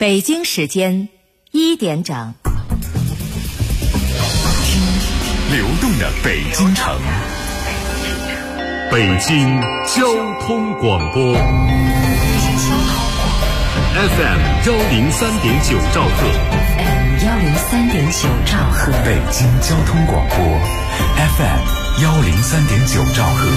北京时间1点整， 听流动的北京城，北京交通广播 FM 103.9兆赫 103.9兆赫， 北京交通广播 FM 103.9兆赫。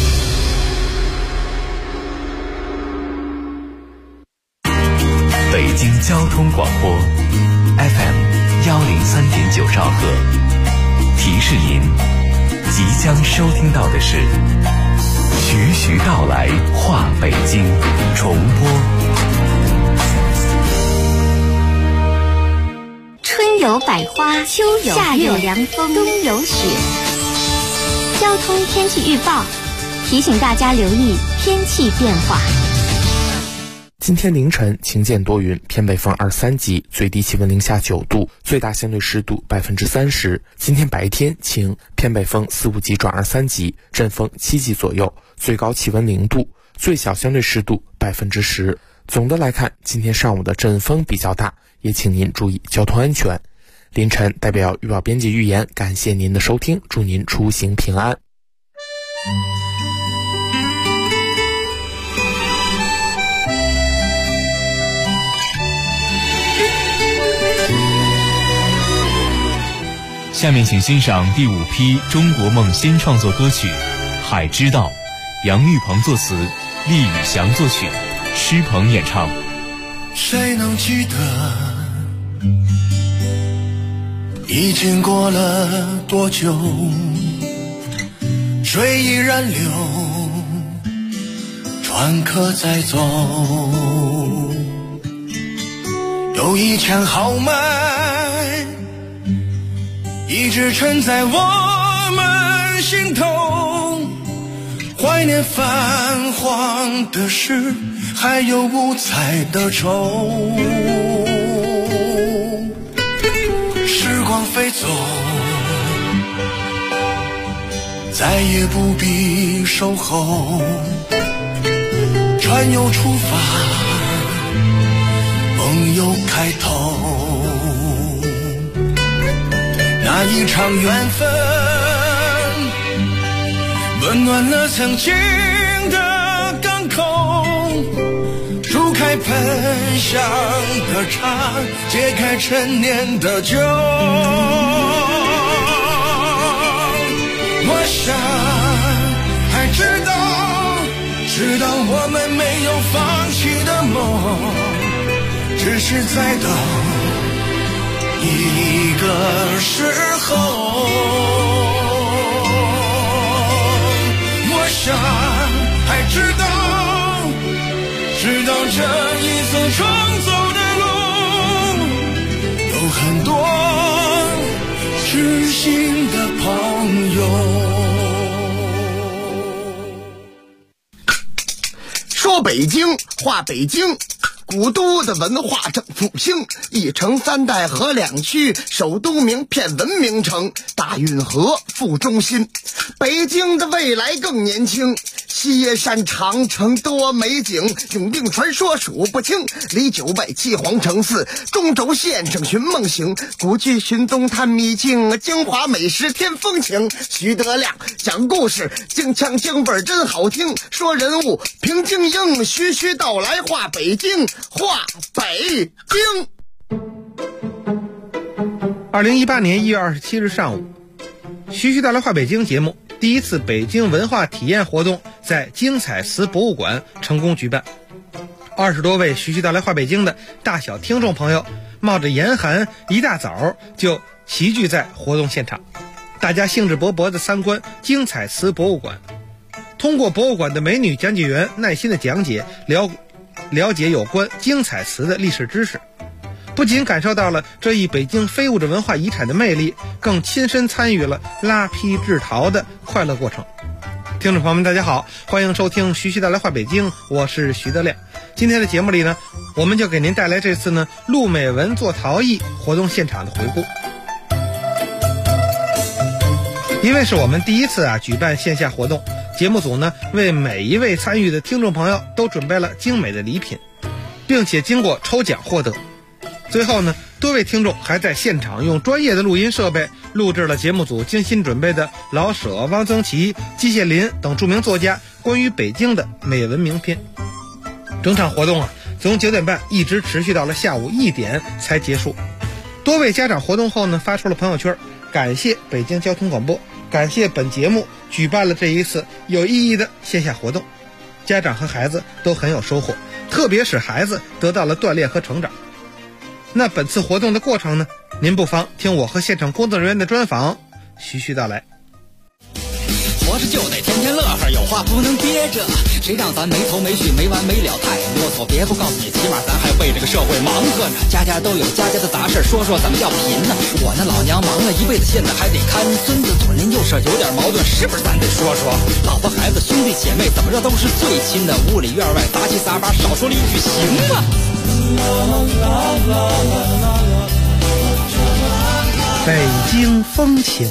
北京交通广播 FM 103.9兆赫，提示您，即将收听到的是徐徐道来话北京重播。 春有百花，秋有夏有凉风，冬有雪。交通天气预报提醒大家留意天气变化。 今天凌晨晴间多云，偏北风2-3级，最低气温零下9度，最大相对湿度30%。今天白天晴，偏北风4-5级转2-3级，阵风7级左右，最高气温0度，最小相对湿度10%。总的来看，今天上午的阵风比较大，也请您注意交通安全。凌晨代表预报编辑预言，感谢您的收听，祝您出行平安。 下面请欣赏第5批中国梦新创作歌曲《海之道》，杨玉鹏作词，厉宇翔作曲，施鹏演唱。 谁能记得已经过了多久，水依然流，船客在走，有一腔豪迈一直沉在我们心头，怀念泛黄的诗，还有五彩的愁。时光飞走，再也不必守候，船又出发，梦又开头。那一场缘分温暖了曾经的港口，煮开喷香的茶，解开陈年的酒。我想还知道我们没有放弃的梦，只是在等一个时候。我想还知道这一次重走的路，有很多知心的朋友。 说北京话北京，古都的文化正复兴，一城三代河两区，首都名片文明城，大运河副中心。北京的未来更年轻，西山长城多美景，永定传说数不清，离900七皇城寺，中轴线上寻梦行，古剧寻踪探秘境，京华美食添风情。徐德亮讲故事，京腔京味真好听，说人物评京英，徐徐道来话北京，话北京。 2018年1月27日上午，徐徐道来话北京节目第一次北京文化体验活动在京彩瓷博物馆成功举办。20多位徐徐道来话北京的大小听众朋友冒着严寒，一大早就齐聚在活动现场，大家兴致勃勃地参观京彩瓷博物馆，通过博物馆的美女讲解员耐心的讲解，了解有关京彩瓷的历史知识，不仅感受到了这一北京非物质文化遗产的魅力，更亲身参与了拉坯制陶的快乐过程。听众朋友们大家好，欢迎收听徐徐道来话北京，我是徐德亮。今天的节目里呢，我们就给您带来这次呢陆美文做陶艺活动现场的回顾。因为是我们第一次举办线下活动，节目组呢为每一位参与的听众朋友都准备了精美的礼品，并且经过抽奖获得， 最后呢，多位听众还在现场用专业的录音设备录制了节目组精心准备的老舍、汪曾祺、季羡林等著名作家关于北京的美文名篇。整场活动从9点半一直持续到了下午1点才结束。多位家长活动后呢，发出了朋友圈，感谢北京交通广播，感谢本节目举办了这一次有意义的线下活动。家长和孩子都很有收获，特别是孩子得到了锻炼和成长。那本次活动的过程呢，您不妨听我和现场工作人员的专访，徐徐道来。 活着就得天天乐呵，有话不能憋着，谁让咱没头没绪没完没了太啰嗦，别不告诉你，起码咱还为这个社会忙活呢。家家都有家家的杂事，说说怎么叫贫呢？我那老娘忙了一辈子，现在还得看孙子，左邻右舍有点矛盾，是不是咱得说说？老婆孩子兄弟姐妹怎么着都是最亲的，屋里院外杂七杂八，少说了一句行吗？ 北京风情。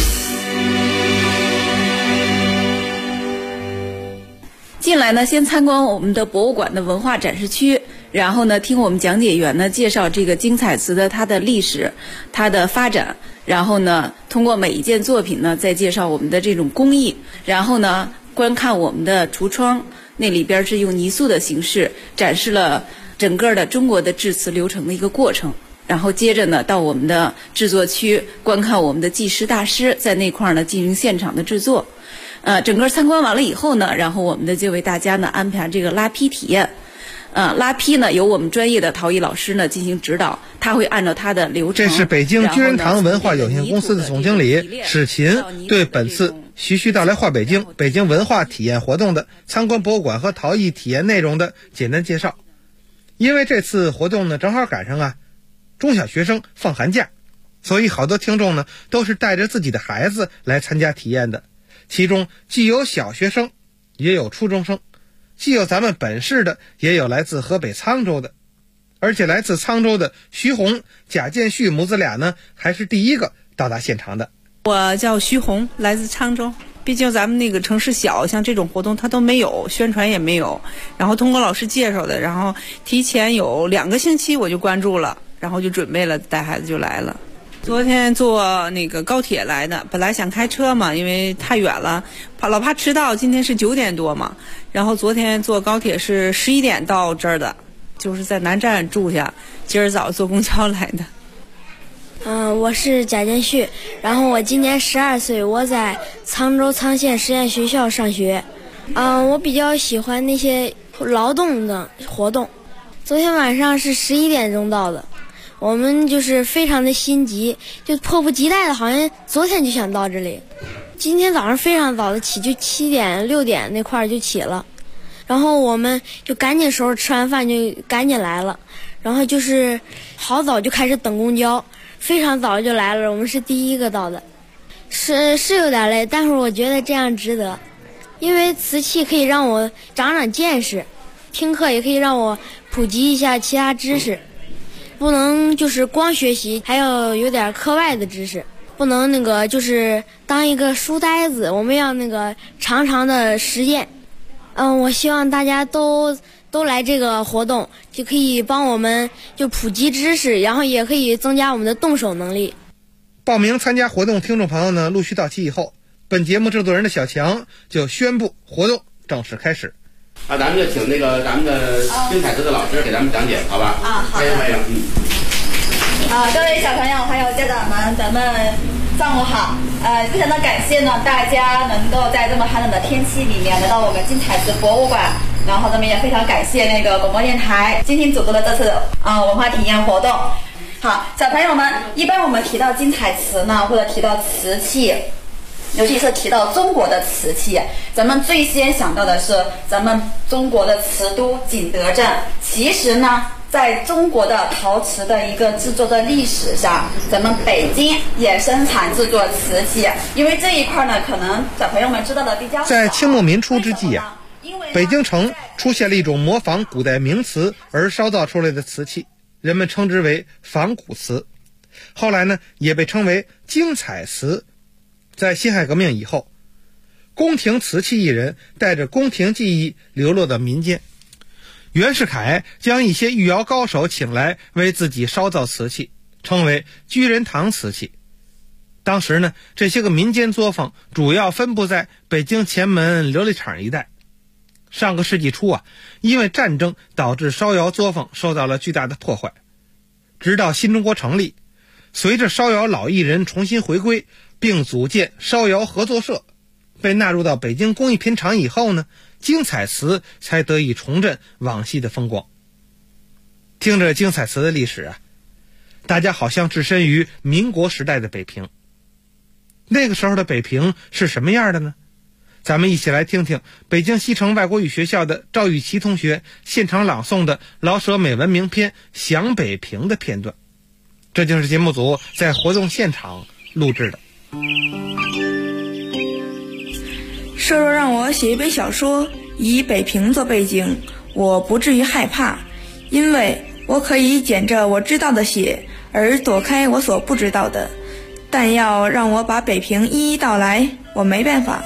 进来呢，先参观我们的博物馆的文化展示区，然后呢，听我们讲解员呢介绍这个精彩词的它的历史、它的发展，然后呢，通过每一件作品呢，再介绍我们的这种工艺，然后呢，观看我们的橱窗，那里边是用泥塑的形式展示了整个的中国的制瓷流程的一个过程。然后接着呢，到我们的制作区观看我们的技师大师在那块呢进行现场的制作。整个参观完了以后呢，然后我们的就为大家呢安排这个拉坯体验。拉坯呢由我们专业的陶艺老师呢进行指导，他会按照他的流程。 这是北京居仁堂文化有限公司的总经理史琴对本次徐徐道来画北京北京文化体验活动的参观博物馆和陶艺体验内容的简单介绍。因为这次活动呢正好赶上中小学生放寒假，所以好多听众呢都是带着自己的孩子来参加体验的。其中既有小学生，也有初中生，既有咱们本市的，也有来自河北沧州的。而且来自沧州的徐红、贾建旭母子俩呢，还是第一个到达现场的。 我叫徐红，来自沧州。毕竟咱们那个城市小，像这种活动它都没有，宣传也没有。然后通过老师介绍的，然后提前有2个星期我就关注了，然后就准备了，带孩子就来了。昨天坐那个高铁来的，本来想开车嘛，因为太远了，老怕迟到。今天是9点多嘛，然后昨天坐高铁是11点到这儿的，就是在南站住下，今儿早坐公交来的。 我是贾建旭，然后我今年12岁，我在沧州沧县实验学校上学。我比较喜欢那些劳动的活动。昨天晚上是11点钟到的。我们就是非常的心急，就迫不及待的，好像昨天就想到这里。今天早上非常早的起，就7点6点那块就起了，然后我们就赶紧收拾，吃完饭就赶紧来了，然后就是好早就开始等公交，非常早就来了，我们是第一个到的。是有点累，但是我觉得这样值得，因为瓷器可以让我长长见识，听课也可以让我普及一下其他知识。不能就是光学习，还要有点课外的知识，不能就是当一个书呆子，我们要常常的实践。我希望大家都来这个活动，就可以帮我们就普及知识，然后也可以增加我们的动手能力。 报名参加活动听众朋友呢陆续到齐以后，本节目制作人的小强就宣布活动正式开始。 咱们就请咱们的精彩词的老师给咱们讲解，好吧？欢迎。 各位小朋友还有家长们，咱们上午好。非常的感谢呢，大家能够在这么寒冷的天气里面来到我们精彩词博物馆，然后咱们也非常感谢广播电台精心组织的这次文化体验活动。好，小朋友们，一般我们提到精彩词呢，或者提到瓷器，尤其是提到中国的瓷器，咱们最先想到的是咱们中国的瓷都景德镇。其实呢，在中国的陶瓷的一个制作的历史上，咱们北京也生产制作瓷器，因为这一块呢，可能小朋友们知道的比较少。 在清末民初之际北京城出现了一种模仿古代名瓷而烧造出来的瓷器，人们称之为仿古瓷，后来呢也被称为精彩瓷。在辛亥革命以后，宫廷瓷器艺人带着宫廷技艺流落到民间， 袁世凯将一些御窑高手请来为自己烧造瓷器，称为居仁堂瓷器。当时呢，这些个民间作坊主要分布在北京前门琉璃厂一带。上个世纪初啊，因为战争导致烧窑作坊受到了巨大的破坏。直到新中国成立，随着烧窑老艺人重新回归，并组建烧窑合作社，被纳入到北京工艺品厂以后呢，京彩瓷才得以重振往昔的风光。听着京彩瓷的历史啊，大家好像置身于民国时代的北平。那个时候的北平是什么样的呢？咱们一起来听听北京西城外国语学校的赵玉琪同学现场朗诵的老舍美文名篇《想北平》的片段。这就是节目组在活动现场录制的。 设若让我写一本小说，以北平做背景，我不至于害怕，因为我可以捡着我知道的写，而躲开我所不知道的。但要让我把北平一一道来，我没办法。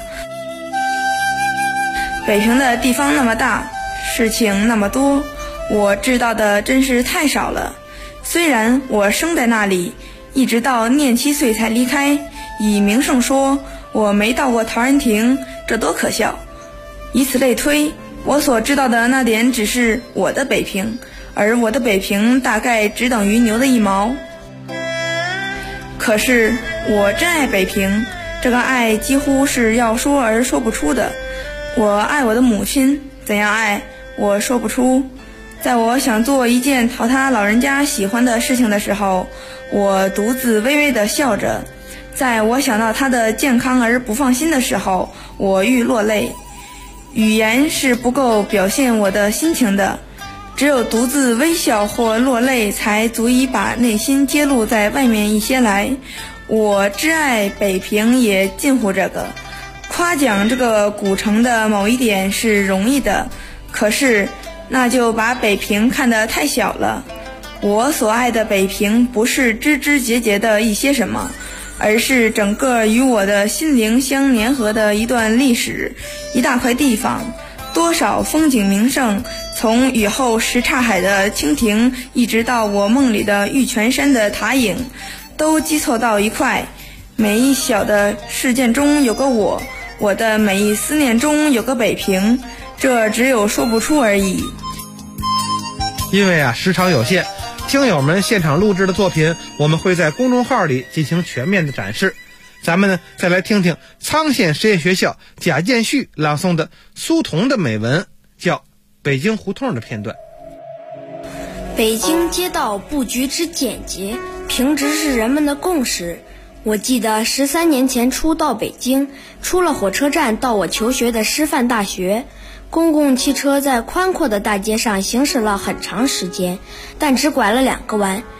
北平的地方那么大，事情那么多，我知道的真是太少了。虽然我生在那里，一直到念7岁才离开，以名声说我没到过陶然亭，这多可笑。以此类推，我所知道的那点只是我的北平，而我的北平大概只等于牛的1毛。可是我真爱北平，这个爱几乎是要说而说不出的。我爱我的母亲，怎样爱我说不出。在我想做一件讨他老人家喜欢的事情的时候，我独自微微地笑着。在我想到他的健康而不放心的时候，我欲落泪。语言是不够表现我的心情的，只有独自微笑或落泪才足以把内心揭露在外面一些来。我挚爱北平也近乎这个。夸奖这个古城的某一点是容易的，可是那就把北平看得太小了。我所爱的北平不是枝枝节节的一些什么，而是整个与我的心灵相粘合的一段历史，一大块地方，多少风景名胜，从雨后什刹海的蜻蜓，一直到我梦里的玉泉山的塔影，都积凑到一块。每一小的事件中有个我，我的每一思念中有个北平，这只有说不出而已。 因为啊时长有限，听友们现场录制的作品我们会在公众号里进行全面的展示。咱们呢再来听听苍县实验学校贾建旭朗诵的苏童的美文，叫《北京胡同》的片段。 北京街道布局之简洁，平直是人们的共识。我记得13年前初到北京，出了火车站到我求学的师范大学，公共汽车在宽阔的大街上行驶了很长时间，但只拐了2个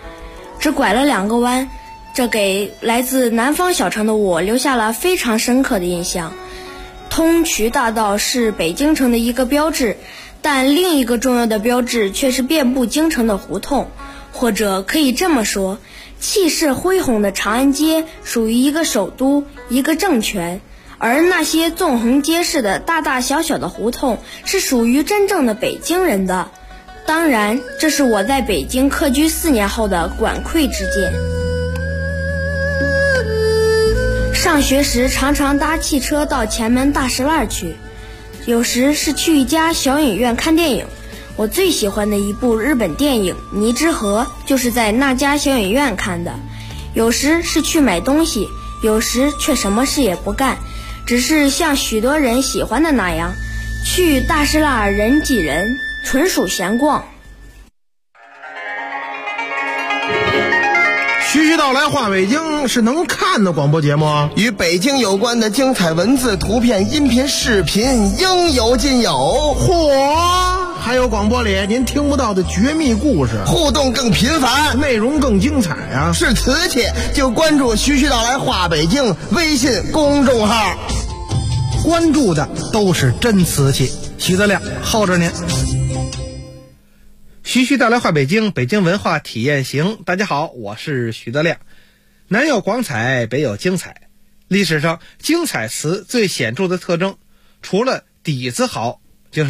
弯，这给来自南方小城的我留下了非常深刻的印象。通衢大道是北京城的一个标志，但另一个重要的标志却是遍布京城的胡同，或者可以这么说，气势恢宏的长安街属于一个首都，一个政权，而那些纵横街市的大大小小的胡同是属于真正的北京人的。当然，这是我在北京客居4年后的管窥之见。上学时常常搭汽车到前门大石栏去，有时是去一家小影院看电影。我最喜欢的一部日本电影《泥之河》就是在那家小影院看的。有时是去买东西，有时却什么事也不干，只是像许多人喜欢的那样，去大石栏人挤人，纯属闲逛。 徐徐道来话北京是能看的广播节目， 与北京有关的精彩文字、图片、音频、视频应有尽有。 嚯！还有广播里您听不到的绝密故事， 互动更频繁， 内容更精彩啊！ 是瓷器就关注徐徐道来话北京微信公众号， 关注的都是真瓷器。徐德亮候着您。徐徐道来话北京，北京文化体验行。大家好，我是徐德亮。南有广彩，北有精彩。历史上精彩瓷最显著的特征，除了底子好，就是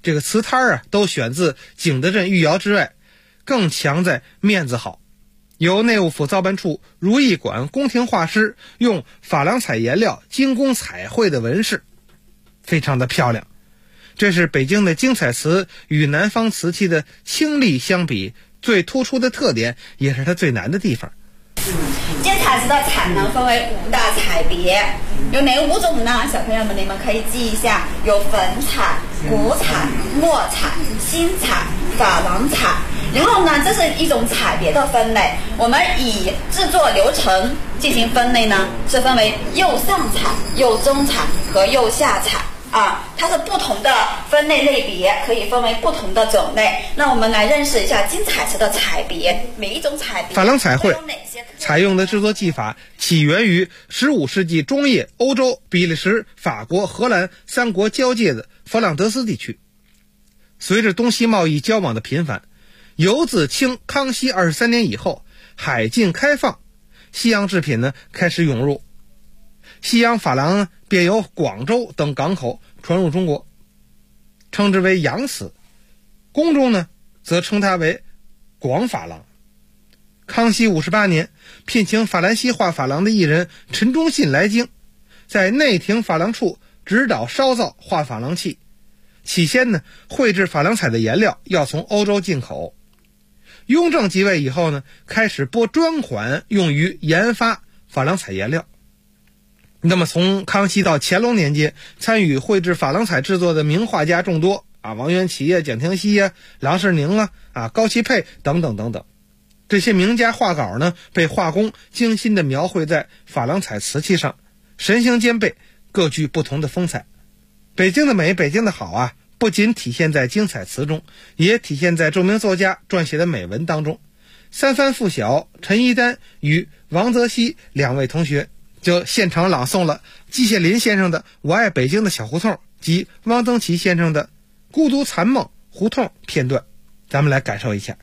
这个瓷摊啊都选自景德镇御窑之外，更强在面子好。由内务府造办处如意馆宫廷画师用珐琅彩颜料精工彩绘的纹饰，非常的漂亮。这是北京的精彩瓷与南方瓷器的清丽相比最突出的特点，也是它最难的地方。 精彩瓷的彩呢分为5大彩别，有哪5种呢？小朋友们你们可以记一下，有粉彩、古彩、墨彩、新彩、珐琅彩。然后呢，这是一种彩别的分类。我们以制作流程进行分类呢，是分为釉上彩、釉中彩和釉下彩。它是不同的分类类别，可以分为不同的种类。那我们来认识一下精彩瓷的彩别，每一种彩别珐琅彩绘采用的制作技法起源于15世纪中叶欧洲比利时、法国、荷兰3国交界的佛朗德斯地区。随着东西贸易交往的频繁，尤自清康熙23年以后，海禁开放，西洋制品呢开始涌入，西洋珐琅呢便由广州等港口传入中国，称之为洋瓷。宫中呢则称它为广珐琅。康熙58年，聘请法兰西画珐琅的艺人陈忠信来京，在内廷珐琅处指导烧造画珐琅器。起先呢，绘制珐琅彩的颜料要从欧洲进口。雍正即位以后呢，开始拨专款用于研发珐琅彩颜料。那么从康熙到乾隆年间，参与绘制珐琅彩制作的名画家众多王元祁呀、蒋廷锡呀、郎世宁高其佩等等等等。这些名家画稿呢，被画工精心的描绘在珐琅彩瓷器上，神形兼备，各具不同的风采。北京的美，北京的好不仅体现在精彩瓷中，也体现在著名作家撰写的美文当中。三番附小陈一丹与王泽熙2位同学就现场朗诵了季羡林先生的《我爱北京的小胡同》及汪曾祺先生的《孤独残梦胡同》片段，咱们来感受一下。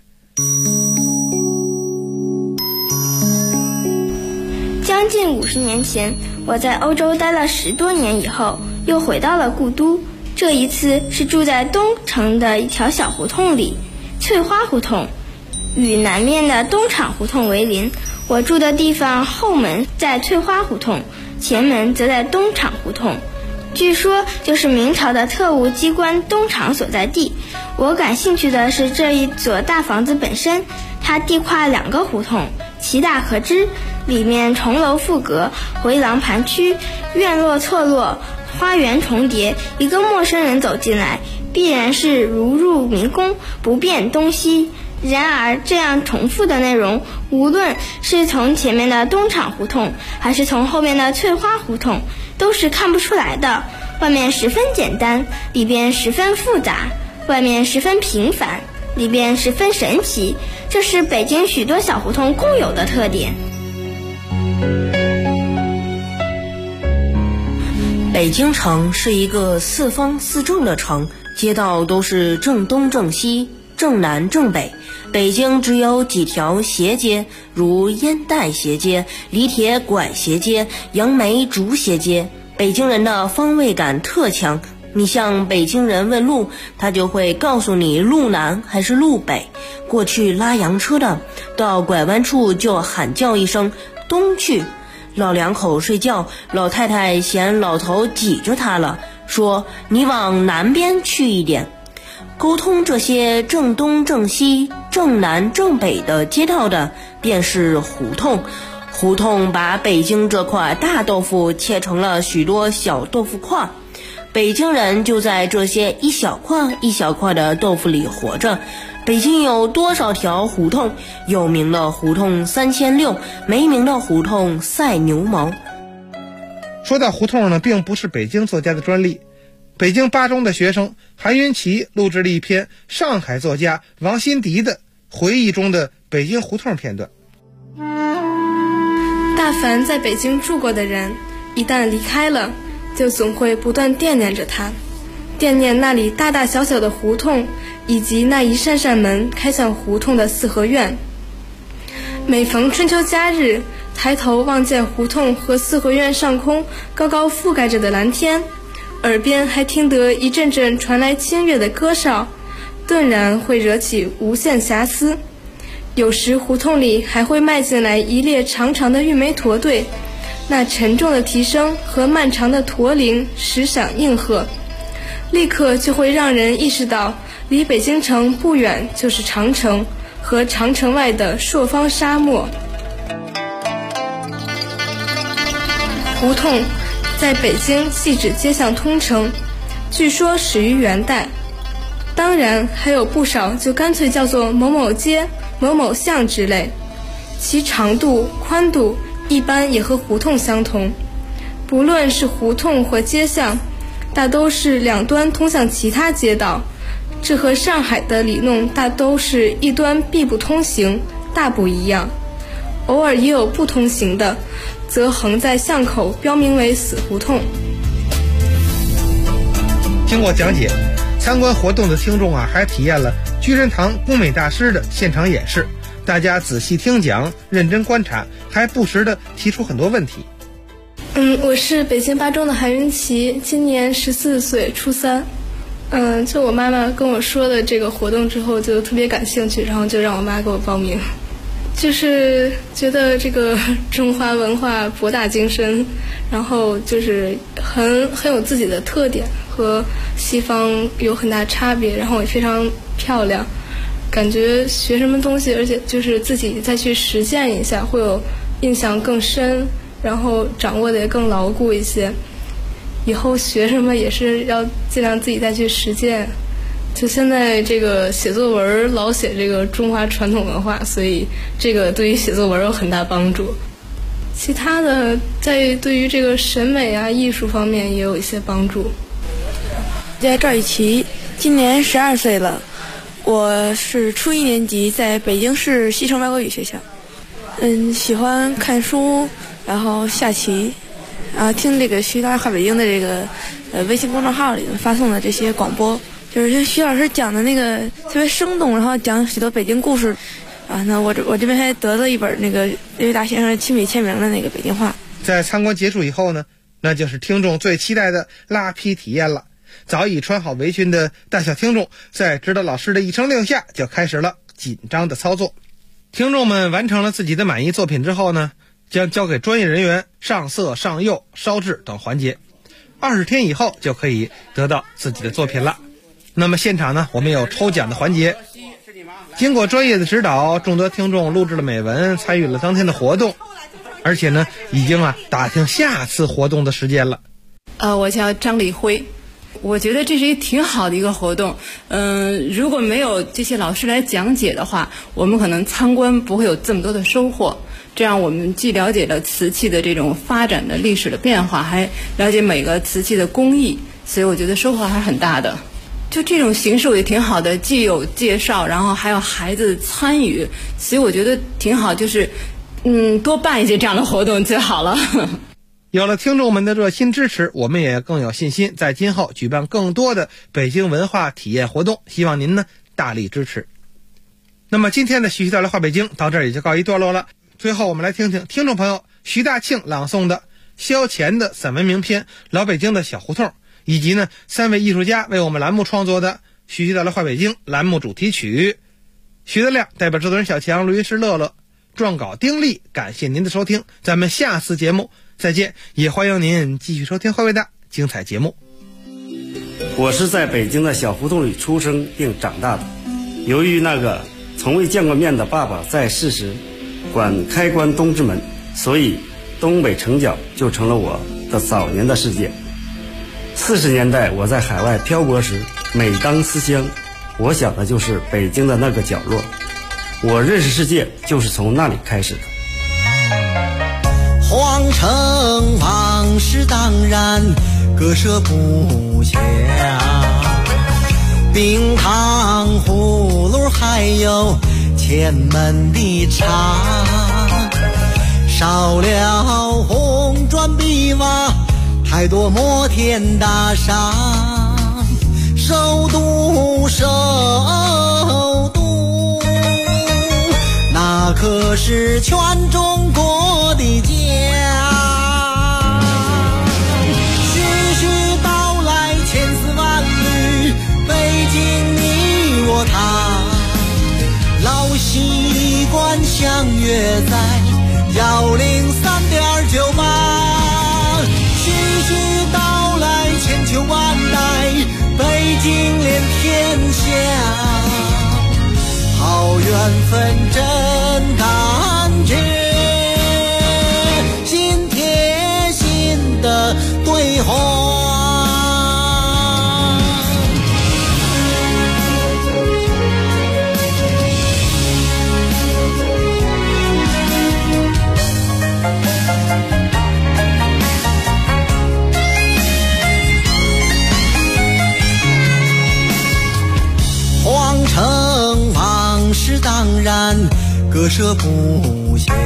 将近50年前，我在欧洲待了10多年以后，又回到了故都。这一次是住在东城的一条小胡同里，翠花胡同，与南面的东厂胡同为邻。我住的地方后门在翠花胡同，前门则在东厂胡同，据说就是明朝的特务机关东厂所在地。我感兴趣的是这一所大房子本身，它地跨2个胡同，其大可知，里面重楼复阁，回廊盘曲，院落错落，花园重叠。一个陌生人走进来，必然是如入迷宫，不辨东西。然而这样重复的内容，无论是从前面的东厂胡同，还是从后面的翠花胡同，都是看不出来的。外面十分简单，里边十分复杂；外面十分平凡，里边十分神奇。这是北京许多小胡同共有的特点。 北京城是一个4方4正的城，街道都是正东正西、正南正北。北京只有几条斜街，如烟袋斜街、李铁拐斜街、杨梅竹斜街。北京人的方位感特强，你向北京人问路，他就会告诉你路南还是路北。过去拉洋车的，到拐弯处就喊叫一声东去。老两口睡觉，老太太嫌老头挤着他了，说你往南边去一点。沟通这些正东正西、正南正北的街道的，便是胡同。胡同把北京这块大豆腐切成了许多小豆腐块，北京人就在这些一小块一小块的豆腐里活着。北京有多少条胡同？有名的胡同3600，没名的胡同赛牛毛。 说到胡同呢，并不是北京作家的专利。北京8中的学生韩云奇录制了一篇上海作家王辛迪的回忆中的北京胡同片段。 大凡在北京住过的人，一旦离开了，就总会不断惦念着它，惦念那里大大小小的胡同，以及那一扇扇门开向胡同的四合院。每逢春秋佳日，抬头望见胡同和四合院上空高高覆盖着的蓝天， 耳边还听得一阵阵传来清越的歌哨，顿然会惹起无限遐思。有时胡同里还会迈进来一列长长的玉梅驼队，那沉重的蹄声和漫长的驼铃时响应和，立刻就会让人意识到离北京城不远就是长城和长城外的朔方沙漠。胡同在北京系指街巷通称，据说始于元代，当然还有不少就干脆叫做某某街、某某巷之类，其长度、宽度一般也和胡同相同。不论是胡同或街巷，大都是两端通向其他街道，这和上海的里弄大都是一端必不通行，大不一样。偶尔也有不通行的，则横在巷口标明为死胡同。 经过讲解，参观活动的听众还体验了居仁堂工美大师的现场演示。大家仔细听讲，认真观察，还不时地提出很多问题。 我是北京八中的韩云琪，今年14岁，初3。就我妈妈跟我说的这个活动之后，就特别感兴趣，然后就让我妈给我报名。就是觉得这个中华文化博大精深，然后就是很有自己的特点，和西方有很大差别，然后也非常漂亮，感觉学什么东西，而且就是自己再去实践一下，会有印象更深，然后掌握的也更牢固一些。以后学什么也是要尽量自己再去实践。就现在这个写作文老写这个中华传统文化，所以这个对于写作文有很大帮助。其他的在对于这个审美艺术方面也有一些帮助。 叫赵雨琪，今年12岁了，我是初1年级，在北京市西城外国语学校。喜欢看书，然后下棋，听这个徐大话北京的这个微信公众号里发送的这些广播。就是像徐老师讲的那个特别生动，然后讲许多北京故事那我这边还得了一本那个刘一达先生亲笔签名的那个北京话。 在参观结束以后呢，那就是听众最期待的拉坯体验了。早已穿好围裙的大小听众，在指导老师的一声令下，就开始了紧张的操作。听众们完成了自己的满意作品之后呢，将交给专业人员上色、上釉、烧制等环节。20天以后就可以得到自己的作品了。那么现场呢，我们有抽奖的环节。经过专业的指导，众多听众录制了美文，参与了当天的活动，而且呢，已经打听下次活动的时间了。 我叫张丽辉，我觉得这是一挺好的一个活动。如果没有这些老师来讲解的话，我们可能参观不会有这么多的收获。这样我们既了解了瓷器的这种发展的历史的变化，还了解每个瓷器的工艺，所以我觉得收获还是很大的。就这种形式也挺好的，既有介绍，然后还有孩子参与，所以我觉得挺好，就是多办一些这样的活动最好了。 有了听众们的热心支持，我们也更有信心在今后举办更多的北京文化体验活动，希望您呢大力支持。那么今天的徐徐带来话北京到这儿也就告一段落了。最后我们来听听听众朋友徐大庆朗诵的萧乾的散文名篇《老北京的小胡同》，以及呢3位艺术家为我们栏目创作的徐徐带来话北京栏目主题曲。徐德亮代表制作人小强、录音师乐乐，撰稿丁力，感谢您的收听，咱们下次节目再见，也欢迎您继续收听后卫的精彩节目。 我是在北京的小胡同里出生并长大的，由于那个从未见过面的爸爸在世时管开关东直门，所以东北城角就成了我的早年的世界。40年代我在海外漂泊时，每当思乡，我想的就是北京的那个角落，我认识世界就是从那里开始的。 皇城往事当然割舍不下，冰糖葫芦还有前门的茶，少了红砖碧瓦，太多摩天大厦，首都那可是全中国的家。徐徐道来约在103.98，徐徐道来千秋万代，北京连天下，好缘分真感觉，心贴心的对话。皇城往事当然割舍不下，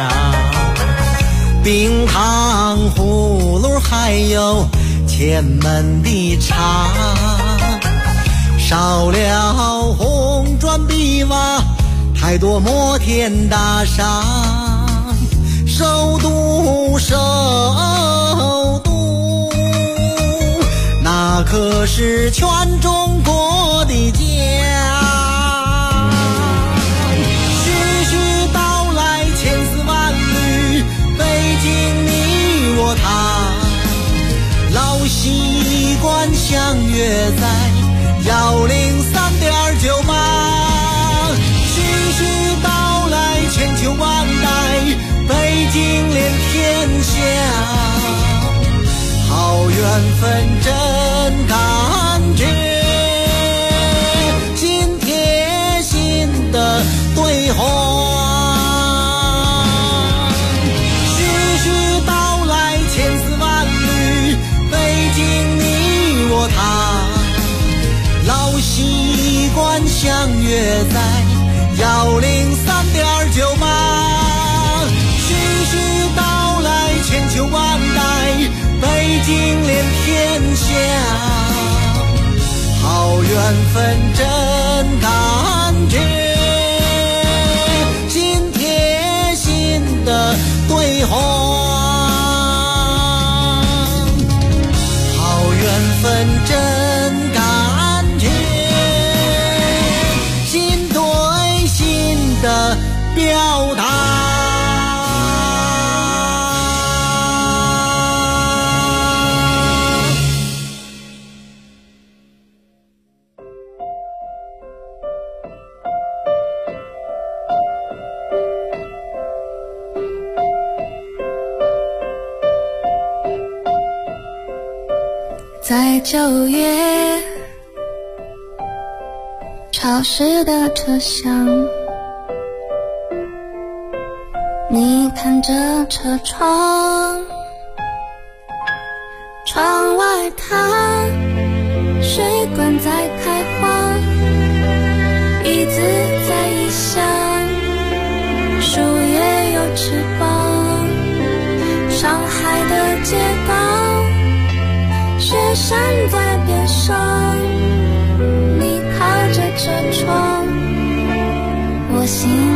冰糖葫芦还有前门的茶，少了红砖碧瓦，太多摩天大厦，首都那可是全中国的家。徐徐道来千丝万缕，北京你我他，老习惯相约在103.98，徐徐道来千秋万代，北京连天下，好缘分真感觉，心贴心的对话。徐徐道来千丝万缕，北京你我他，老习惯相约在103.98，徐徐道来千秋万代，北京连天下，好缘分真感觉，心贴心的对话，好缘分真感觉，心对心的表达。 在9月潮湿的车厢，你看着车窗，窗外它水管在开花，椅子在异乡，树叶有翅膀，上海的街道，雪山在边上，你靠着车窗，我心